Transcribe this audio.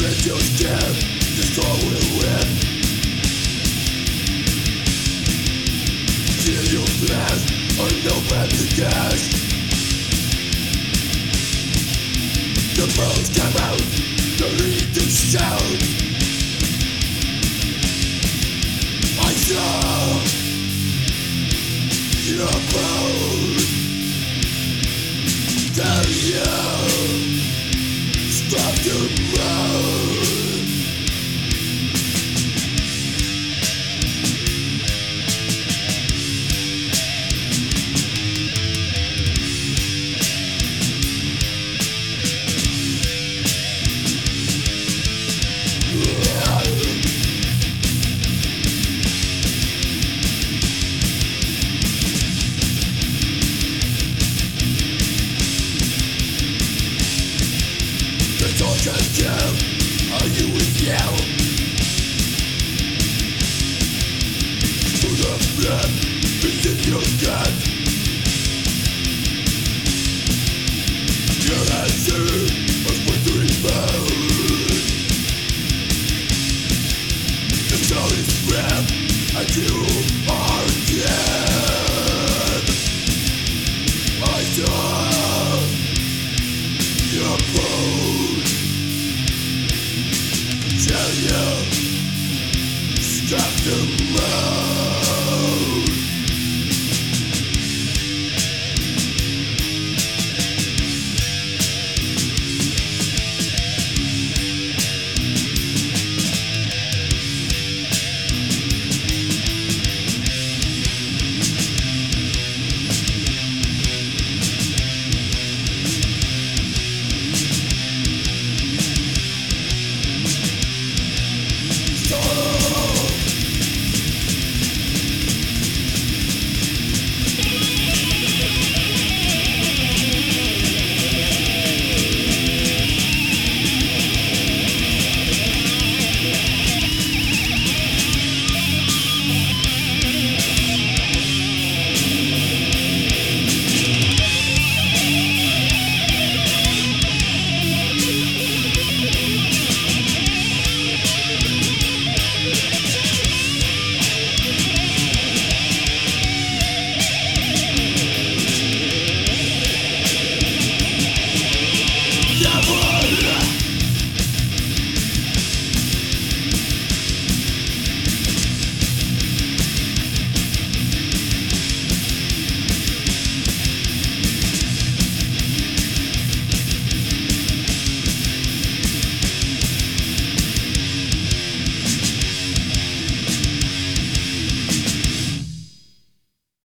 your skin, the soul will win. Feel your flesh, unopened the gas. The bones come out, the lead to shout. I saw your bones. Tell you, stop your mouth. Tortured you, are you with you? For the blood